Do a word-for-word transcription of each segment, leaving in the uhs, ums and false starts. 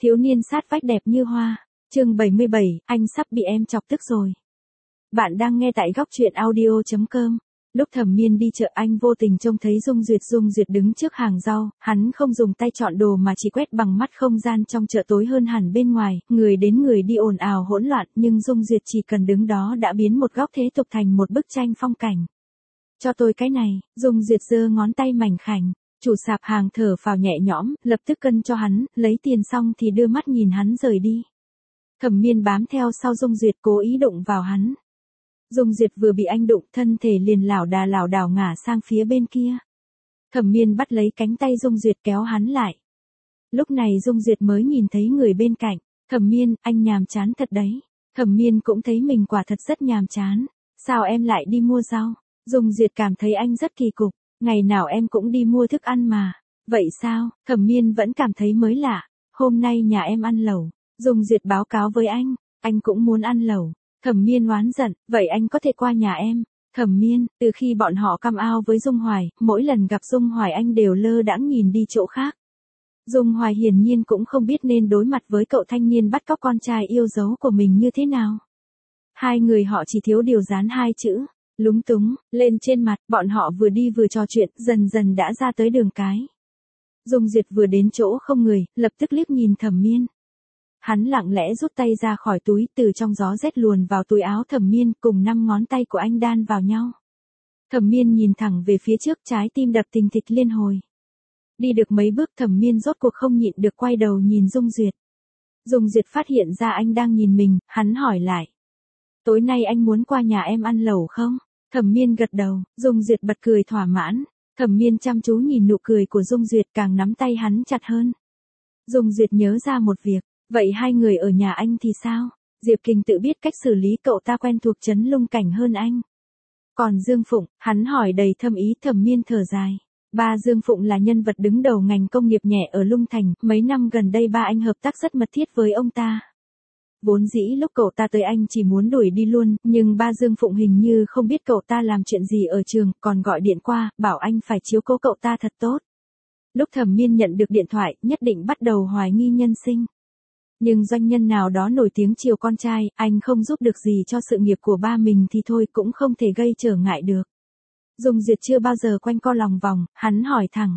Thiếu niên sát vách đẹp như hoa. Chương bảy mươi bảy, anh sắp bị em chọc tức rồi. Bạn đang nghe tại góc truyện audio chấm com. Lúc Thẩm Miên đi chợ anh vô tình trông thấy Dung Duyệt. Dung Duyệt đứng trước hàng rau, hắn không dùng tay chọn đồ mà chỉ quét bằng mắt. Không gian trong chợ tối hơn hẳn bên ngoài, người đến người đi ồn ào hỗn loạn, nhưng Dung Duyệt chỉ cần đứng đó đã biến một góc thế tục thành một bức tranh phong cảnh. Cho tôi cái này. Dung Duyệt giơ ngón tay mảnh khảnh. Chủ sạp hàng thở phào nhẹ nhõm, lập tức cân cho hắn, lấy tiền xong thì đưa mắt nhìn hắn rời đi. Thẩm Miên bám theo sau Dung Duyệt cố ý đụng vào hắn. Dung Duyệt vừa bị anh đụng, thân thể liền lảo đà lảo đảo ngả sang phía bên kia. Thẩm Miên bắt lấy cánh tay Dung Duyệt kéo hắn lại. Lúc này Dung Duyệt mới nhìn thấy người bên cạnh. Thẩm Miên, anh nhàm chán thật đấy. Thẩm Miên cũng thấy mình quả thật rất nhàm chán. Sao em lại đi mua rau? Dung Duyệt cảm thấy anh rất kỳ cục. Ngày nào em cũng đi mua thức ăn mà. Vậy sao? Thẩm Miên vẫn cảm thấy mới lạ. Hôm nay nhà em ăn lẩu. Dung Duyệt báo cáo với anh. Anh cũng muốn ăn lẩu. Thẩm Miên oán giận. Vậy anh có thể qua nhà em. Thẩm Miên, từ khi bọn họ căm ao với Dung Hoài, mỗi lần gặp Dung Hoài anh đều lơ đãng nhìn đi chỗ khác. Dung Hoài hiển nhiên cũng không biết nên đối mặt với cậu thanh niên bắt cóc con trai yêu dấu của mình như thế nào. Hai người họ chỉ thiếu điều dán hai chữ. Lúng túng, lên trên mặt, bọn họ vừa đi vừa trò chuyện, dần dần đã ra tới đường cái. Dung Duyệt vừa đến chỗ không người, lập tức liếc nhìn Thẩm Miên. Hắn lặng lẽ rút tay ra khỏi túi, từ trong gió rét luồn vào túi áo Thẩm Miên, cùng năm ngón tay của anh đan vào nhau. Thẩm Miên nhìn thẳng về phía trước, trái tim đập thình thịch liên hồi. Đi được mấy bước Thẩm Miên rốt cuộc không nhịn được quay đầu nhìn Dung Duyệt. Dung Duyệt phát hiện ra anh đang nhìn mình, hắn hỏi lại. Tối nay anh muốn qua nhà em ăn lẩu không? Thẩm Miên gật đầu, Dung Duyệt bật cười thỏa mãn. Thẩm Miên chăm chú nhìn nụ cười của Dung Duyệt, càng nắm tay hắn chặt hơn. Dung Duyệt nhớ ra một việc, vậy hai người ở nhà anh thì sao? Diệp Kình tự biết cách xử lý, cậu ta quen thuộc trấn Lung Cảnh hơn anh. Còn Dương Phụng, hắn hỏi đầy thâm ý. Thẩm Miên thở dài. Ba Dương Phụng là nhân vật đứng đầu ngành công nghiệp nhẹ ở Lung Thành, mấy năm gần đây ba anh hợp tác rất mật thiết với ông ta. Vốn dĩ lúc cậu ta tới anh chỉ muốn đuổi đi luôn, nhưng ba Dương Phụng hình như không biết cậu ta làm chuyện gì ở trường, còn gọi điện qua, bảo anh phải chiếu cố cậu ta thật tốt. Lúc Thẩm Miên nhận được điện thoại, nhất định bắt đầu hoài nghi nhân sinh. Nhưng doanh nhân nào đó nổi tiếng chiều con trai, anh không giúp được gì cho sự nghiệp của ba mình thì thôi cũng không thể gây trở ngại được. Dung Duyệt chưa bao giờ quanh co lòng vòng, hắn hỏi thẳng.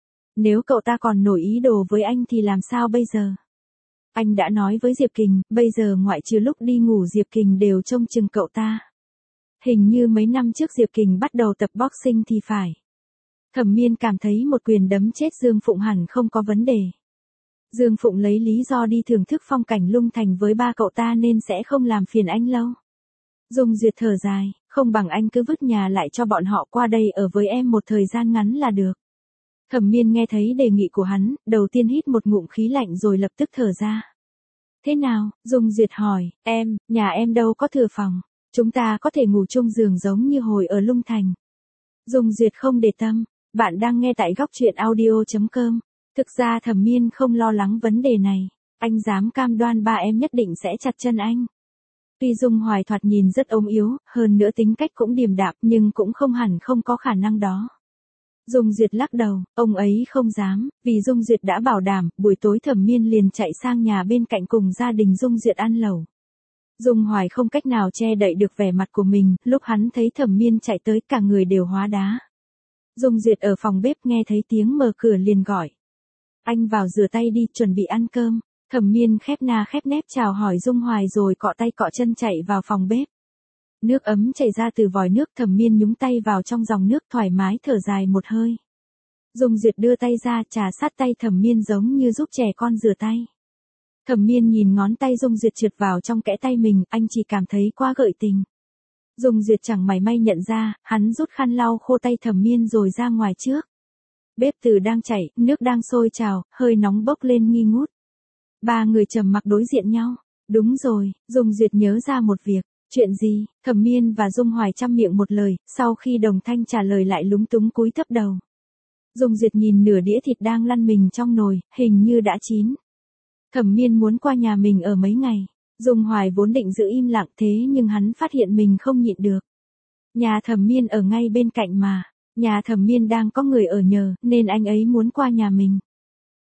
Nếu cậu ta còn nổi ý đồ với anh thì làm sao bây giờ? Anh đã nói với Diệp Kình, bây giờ ngoại trừ lúc đi ngủ Diệp Kình đều trông chừng cậu ta. Hình như mấy năm trước Diệp Kình bắt đầu tập boxing thì phải. Thẩm Miên cảm thấy một quyền đấm chết Dương Phụng hẳn không có vấn đề. Dương Phụng lấy lý do đi thưởng thức phong cảnh Lung Thành với ba cậu ta nên sẽ không làm phiền anh lâu. Dung Duyệt thở dài, không bằng anh cứ vứt nhà lại cho bọn họ qua đây ở với em một thời gian ngắn là được. Thẩm Miên nghe thấy đề nghị của hắn, đầu tiên hít một ngụm khí lạnh rồi lập tức thở ra. Thế nào? Dung Duyệt hỏi. Em, nhà em đâu có thừa phòng. Chúng ta có thể ngủ chung giường giống như hồi ở Lung Thành. Dung Duyệt không để tâm. Bạn đang nghe tại góc truyện audio chấm com. Thực ra Thẩm Miên không lo lắng vấn đề này. Anh dám cam đoan ba em nhất định sẽ chặt chân anh. Tuy Dung Hoài thoạt nhìn rất ốm yếu, hơn nữa tính cách cũng điềm đạm, nhưng cũng không hẳn không có khả năng đó. Dung Duyệt lắc đầu, ông ấy không dám, vì Dung Duyệt đã bảo đảm, buổi tối Thẩm Miên liền chạy sang nhà bên cạnh cùng gia đình Dung Duyệt ăn lẩu. Dung Hoài không cách nào che đậy được vẻ mặt của mình, lúc hắn thấy Thẩm Miên chạy tới cả người đều hóa đá. Dung Duyệt ở phòng bếp nghe thấy tiếng mở cửa liền gọi. Anh vào rửa tay đi, chuẩn bị ăn cơm. Thẩm Miên khép na khép nép chào hỏi Dung Hoài rồi cọ tay cọ chân chạy vào phòng bếp. Nước ấm chảy ra từ vòi nước, Thẩm Miên nhúng tay vào trong dòng nước thoải mái thở dài một hơi. Dung Duyệt đưa tay ra trà sát tay Thẩm Miên giống như giúp trẻ con rửa tay. Thẩm Miên nhìn ngón tay Dung Duyệt trượt vào trong kẽ tay mình, anh chỉ cảm thấy quá gợi tình. Dung Duyệt chẳng mảy may nhận ra, hắn rút khăn lau khô tay Thẩm Miên rồi ra ngoài trước. Bếp từ đang chảy, nước đang sôi trào, hơi nóng bốc lên nghi ngút. Ba người trầm mặc đối diện nhau. Đúng rồi, Dung Duyệt nhớ ra một việc. Chuyện gì? Thẩm Miên và Dung Hoài chăm miệng một lời, sau khi đồng thanh trả lời lại lúng túng cúi thấp đầu. Dung Duyệt nhìn nửa đĩa thịt đang lăn mình trong nồi, hình như đã chín. Thẩm Miên muốn qua nhà mình ở mấy ngày. Dung Hoài vốn định giữ im lặng thế nhưng hắn phát hiện mình không nhịn được. Nhà Thẩm Miên ở ngay bên cạnh mà. Nhà Thẩm Miên đang có người ở nhờ, nên anh ấy muốn qua nhà mình.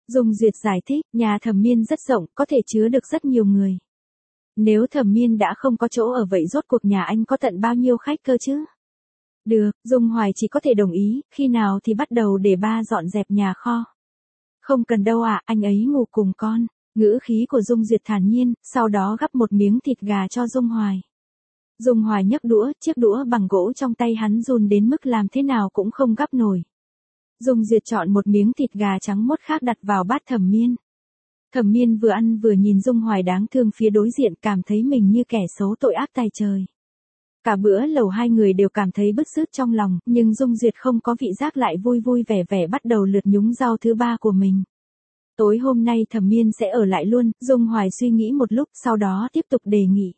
Dung Duyệt giải thích, nhà Thẩm Miên rất rộng, có thể chứa được rất nhiều người. Nếu Thẩm Miên đã không có chỗ ở vậy rốt cuộc nhà anh có tận bao nhiêu khách cơ chứ? Được, Dung Hoài chỉ có thể đồng ý, khi nào thì bắt đầu để ba dọn dẹp nhà kho. Không cần đâu ạ, à, anh ấy ngủ cùng con. Ngữ khí của Dung Duyệt thản nhiên, sau đó gắp một miếng thịt gà cho Dung Hoài. Dung Hoài nhấc đũa, chiếc đũa bằng gỗ trong tay hắn run đến mức làm thế nào cũng không gắp nổi. Dung Duyệt chọn một miếng thịt gà trắng mốt khác đặt vào bát Thẩm Miên. Thẩm Miên vừa ăn vừa nhìn Dung Hoài đáng thương phía đối diện, cảm thấy mình như kẻ xấu tội ác tày trời. Cả bữa lẩu hai người đều cảm thấy bứt rứt trong lòng, nhưng Dung Duyệt không có vị giác lại vui vui vẻ vẻ bắt đầu lượt nhúng rau thứ ba của mình. Tối hôm nay Thẩm Miên sẽ ở lại luôn, Dung Hoài suy nghĩ một lúc sau đó tiếp tục đề nghị.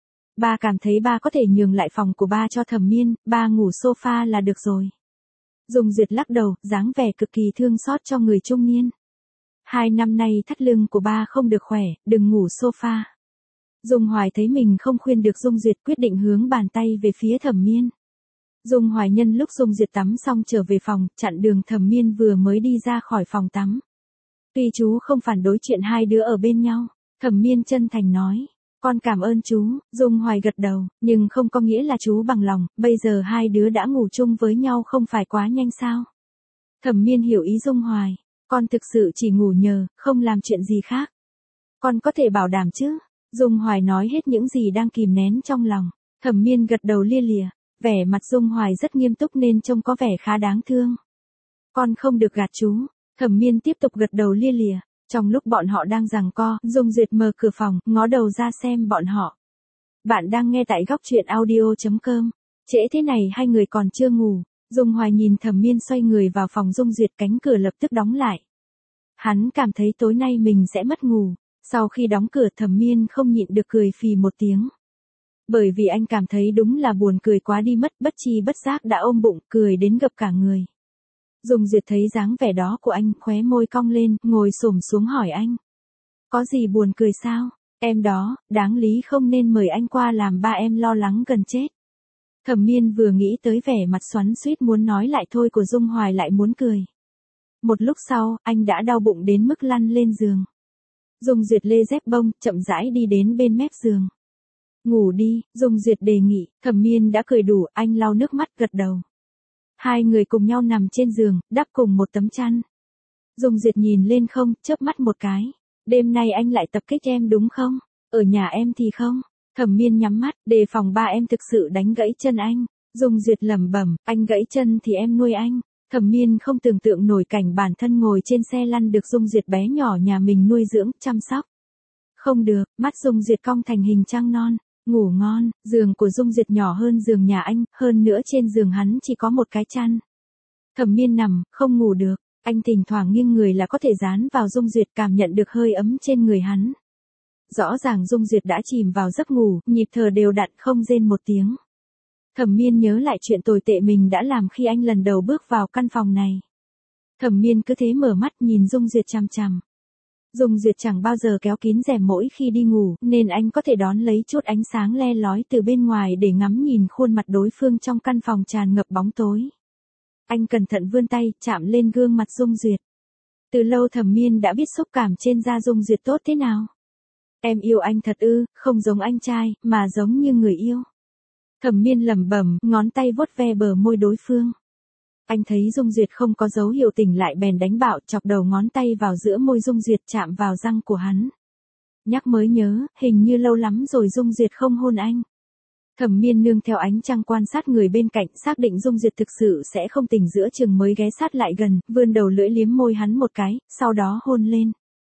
Ba cảm thấy ba có thể nhường lại phòng của ba cho Thẩm Miên, ba ngủ sofa là được rồi. Dung Duyệt lắc đầu, dáng vẻ cực kỳ thương xót cho người trung niên. Hai năm nay thắt lưng của ba không được khỏe, đừng ngủ sofa. Dung Hoài thấy mình không khuyên được Dung Duyệt, quyết định hướng bàn tay về phía Thẩm Miên. Dung Hoài nhân lúc Dung Duyệt tắm xong trở về phòng, chặn đường Thẩm Miên vừa mới đi ra khỏi phòng tắm. Tuy chú không phản đối chuyện hai đứa ở bên nhau, Thẩm Miên chân thành nói. Con cảm ơn chú, Dung Hoài gật đầu, nhưng không có nghĩa là chú bằng lòng, bây giờ hai đứa đã ngủ chung với nhau không phải quá nhanh sao? Thẩm Miên hiểu ý Dung Hoài, con thực sự chỉ ngủ nhờ, không làm chuyện gì khác. Con có thể bảo đảm chứ? Dung Hoài nói hết những gì đang kìm nén trong lòng. Thẩm Miên gật đầu lia lịa, vẻ mặt Dung Hoài rất nghiêm túc nên trông có vẻ khá đáng thương. Con không được gạt chú, Thẩm Miên tiếp tục gật đầu lia lịa. Trong lúc bọn họ đang giằng co, Dung Duyệt mở cửa phòng, ngó đầu ra xem bọn họ. Bạn đang nghe tại góc truyện audio chấm com. Trễ thế này hai người còn chưa ngủ. Dung Hoài nhìn Thẩm Miên xoay người vào phòng Dung Duyệt, cánh cửa lập tức đóng lại. Hắn cảm thấy tối nay mình sẽ mất ngủ. Sau khi đóng cửa Thẩm Miên không nhịn được cười phì một tiếng. Bởi vì anh cảm thấy đúng là buồn cười quá đi mất, bất chi bất giác đã ôm bụng, cười đến gập cả người. Dung Duyệt thấy dáng vẻ đó của anh, khóe môi cong lên, ngồi xổm xuống hỏi anh. Có gì buồn cười sao? Em đó, đáng lý không nên mời anh qua làm ba em lo lắng gần chết. Thẩm Miên vừa nghĩ tới vẻ mặt xoắn xuýt muốn nói lại thôi của Dung Hoài lại muốn cười. Một lúc sau, anh đã đau bụng đến mức lăn lên giường. Dung Duyệt lê dép bông, chậm rãi đi đến bên mép giường. Ngủ đi, Dung Duyệt đề nghị, Thẩm Miên đã cười đủ, anh lau nước mắt gật đầu. Hai người cùng nhau nằm trên giường, đắp cùng một tấm chăn. Dung Duyệt nhìn lên không, chớp mắt một cái. Đêm nay anh lại tập kích em đúng không? Ở nhà em thì không. Thẩm Miên nhắm mắt, đề phòng ba em thực sự đánh gãy chân anh. Dung Duyệt lẩm bẩm, anh gãy chân thì em nuôi anh. Thẩm Miên không tưởng tượng nổi cảnh bản thân ngồi trên xe lăn được Dung Duyệt bé nhỏ nhà mình nuôi dưỡng, chăm sóc. Không được, mắt Dung Duyệt cong thành hình trăng non. Ngủ ngon, giường của Dung Duyệt nhỏ hơn giường nhà anh, hơn nữa trên giường hắn chỉ có một cái chăn. Thẩm Miên nằm, không ngủ được, anh thỉnh thoảng nghiêng người là có thể dán vào Dung Duyệt, cảm nhận được hơi ấm trên người hắn. Rõ ràng Dung Duyệt đã chìm vào giấc ngủ, nhịp thở đều đặn không rên một tiếng. Thẩm Miên nhớ lại chuyện tồi tệ mình đã làm khi anh lần đầu bước vào căn phòng này. Thẩm Miên cứ thế mở mắt nhìn Dung Duyệt chằm chằm. Dung Duyệt chẳng bao giờ kéo kín rèm mỗi khi đi ngủ, nên anh có thể đón lấy chút ánh sáng le lói từ bên ngoài để ngắm nhìn khuôn mặt đối phương trong căn phòng tràn ngập bóng tối. Anh cẩn thận vươn tay, chạm lên gương mặt Dung Duyệt. Từ lâu Thẩm Miên đã biết xúc cảm trên da Dung Duyệt tốt thế nào. Em yêu anh thật ư, không giống anh trai, mà giống như người yêu. Thẩm Miên lẩm bẩm, ngón tay vuốt ve bờ môi đối phương. Anh thấy Dung Duyệt không có dấu hiệu tỉnh lại bèn đánh bạo, chọc đầu ngón tay vào giữa môi Dung Duyệt, chạm vào răng của hắn. Nhắc mới nhớ, hình như lâu lắm rồi Dung Duyệt không hôn anh. Thẩm Miên nương theo ánh trăng quan sát người bên cạnh, xác định Dung Duyệt thực sự sẽ không tỉnh giữa chừng mới ghé sát lại gần, vươn đầu lưỡi liếm môi hắn một cái, sau đó hôn lên.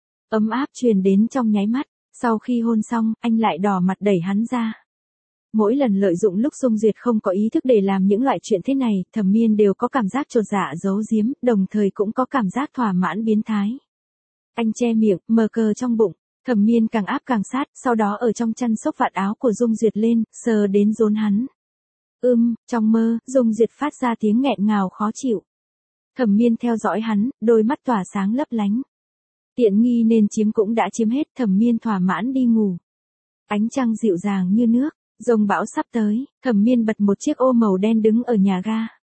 Ấm áp truyền đến trong nháy mắt, sau khi hôn xong, anh lại đỏ mặt đẩy hắn ra. Mỗi lần lợi dụng lúc Dung Duyệt không có ý thức để làm những loại chuyện thế này, Thẩm Miên đều có cảm giác chột dạ giấu giếm, đồng thời cũng có cảm giác thỏa mãn biến thái. Anh che miệng, mờ cờ trong bụng, Thẩm Miên càng áp càng sát, sau đó ở trong chăn xốc vạt áo của Dung Duyệt lên, sờ đến rốn hắn. Ưm, trong mơ, Dung Duyệt phát ra tiếng nghẹn ngào khó chịu. Thẩm Miên theo dõi hắn, đôi mắt tỏa sáng lấp lánh. Tiện nghi nên chiếm cũng đã chiếm hết, Thẩm Miên thỏa mãn đi ngủ. Ánh trăng dịu dàng như nước. Rông bão sắp tới, Thẩm Miên bật một chiếc ô màu đen đứng ở nhà ga.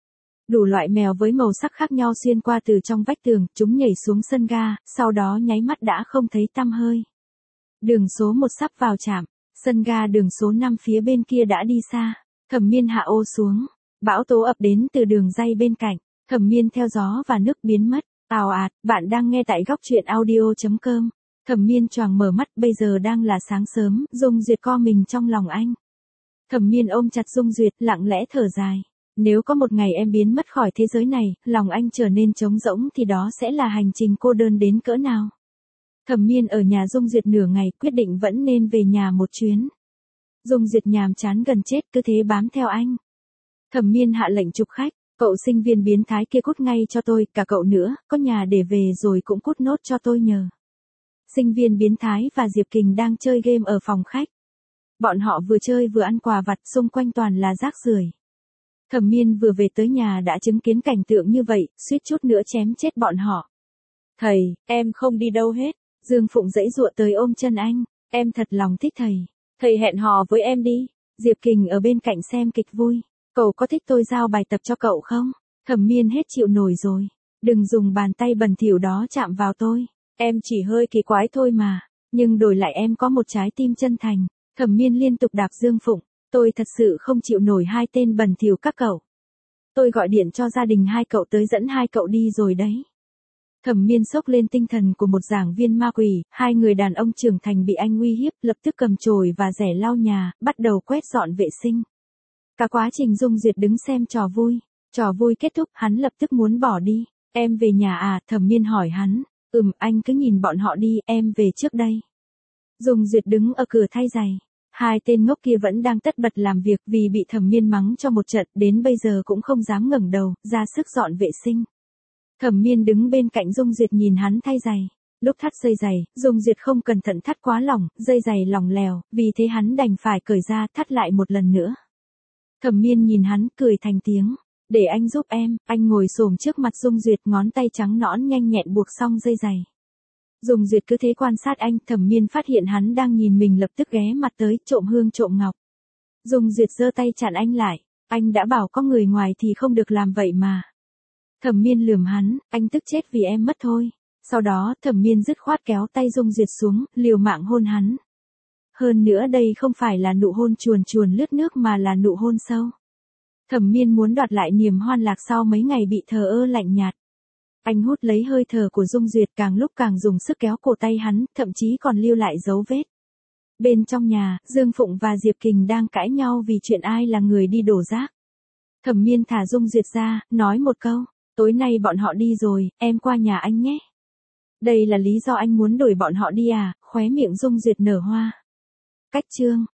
Đủ loại mèo với màu sắc khác nhau xuyên qua từ trong vách tường, chúng nhảy xuống sân ga, sau đó nháy mắt đã không thấy tăm hơi. Đường số một sắp vào trạm, sân ga đường số năm phía bên kia đã đi xa. Thẩm Miên hạ ô xuống, bão tố ập đến từ đường ray bên cạnh, Thẩm Miên theo gió và nước biến mất. Ào ạt, bạn đang nghe tại góc truyện audio chấm com. Thẩm Miên choàng mở mắt, bây giờ đang là sáng sớm, Dung Duyệt co mình trong lòng anh. Thẩm Miên ôm chặt Dung Duyệt, lặng lẽ thở dài. Nếu có một ngày em biến mất khỏi thế giới này, lòng anh trở nên trống rỗng thì đó sẽ là hành trình cô đơn đến cỡ nào. Thẩm Miên ở nhà Dung Duyệt nửa ngày, quyết định vẫn nên về nhà một chuyến. Dung Duyệt nhàm chán gần chết, cứ thế bám theo anh. Thẩm Miên hạ lệnh chụp khách, cậu sinh viên biến thái kia cút ngay cho tôi, cả cậu nữa, có nhà để về rồi cũng cút nốt cho tôi nhờ. Sinh viên biến thái và Diệp Kình đang chơi game ở phòng khách. Bọn họ vừa chơi vừa ăn quà vặt, xung quanh toàn là rác rưởi. Thẩm Miên vừa về tới nhà đã chứng kiến cảnh tượng như vậy, suýt chút nữa chém chết bọn họ. Thầy, em không đi đâu hết. Dương Phụng giãy giụa tới ôm chân anh. Em thật lòng thích thầy. Thầy hẹn hò với em đi. Diệp Kình ở bên cạnh xem kịch vui. Cậu có thích tôi giao bài tập cho cậu không? Thẩm Miên hết chịu nổi rồi. Đừng dùng bàn tay bẩn thỉu đó chạm vào tôi. Em chỉ hơi kỳ quái thôi mà. Nhưng đổi lại em có một trái tim chân thành. Thẩm Miên liên tục đạp Dương Phụng. Tôi thật sự không chịu nổi hai tên bẩn thỉu các cậu. Tôi gọi điện cho gia đình hai cậu tới dẫn hai cậu đi rồi đấy. Thẩm Miên sốc lên tinh thần của một giảng viên ma quỷ, hai người đàn ông trưởng thành bị anh uy hiếp, lập tức cầm chổi và rẻ lau nhà, bắt đầu quét dọn vệ sinh. Cả quá trình Dung Duyệt đứng xem trò vui. Trò vui kết thúc, hắn lập tức muốn bỏ đi. Em về nhà à? Thẩm Miên hỏi hắn. Ừm, anh cứ nhìn bọn họ đi, em về trước đây. Dung Duyệt đứng ở cửa thay giày. Hai tên ngốc kia vẫn đang tất bật làm việc vì bị Thẩm Miên mắng cho một trận, đến bây giờ cũng không dám ngẩng đầu, ra sức dọn vệ sinh. Thẩm Miên đứng bên cạnh Dung Duyệt nhìn hắn thay giày. Lúc thắt dây giày, Dung Duyệt không cẩn thận thắt quá lỏng, dây giày lỏng lèo, vì thế hắn đành phải cởi ra thắt lại một lần nữa. Thẩm Miên nhìn hắn cười thành tiếng. Để anh giúp em. Anh ngồi xổm trước mặt Dung Duyệt, ngón tay trắng nõn nhanh nhẹn buộc xong dây giày. Dung Duyệt cứ thế quan sát anh, Thẩm Miên phát hiện hắn đang nhìn mình lập tức ghé mặt tới, trộm hương trộm ngọc. Dung Duyệt giơ tay chặn anh lại. Anh đã bảo có người ngoài thì không được làm vậy mà. Thẩm Miên lườm hắn, anh tức chết vì em mất thôi. Sau đó, Thẩm Miên dứt khoát kéo tay Dung Duyệt xuống, liều mạng hôn hắn. Hơn nữa đây không phải là nụ hôn chuồn chuồn lướt nước mà là nụ hôn sâu. Thẩm Miên muốn đoạt lại niềm hoan lạc sau mấy ngày bị thờ ơ lạnh nhạt. Anh hút lấy hơi thở của Dung Duyệt, càng lúc càng dùng sức kéo cổ tay hắn, thậm chí còn lưu lại dấu vết. Bên trong nhà, Dương Phụng và Diệp Kình đang cãi nhau vì chuyện ai là người đi đổ rác. Thẩm Miên thả Dung Duyệt ra, nói một câu. Tối nay bọn họ đi rồi, em qua nhà anh nhé. Đây là lý do anh muốn đuổi bọn họ đi à? Khóe miệng Dung Duyệt nở hoa. Cách chương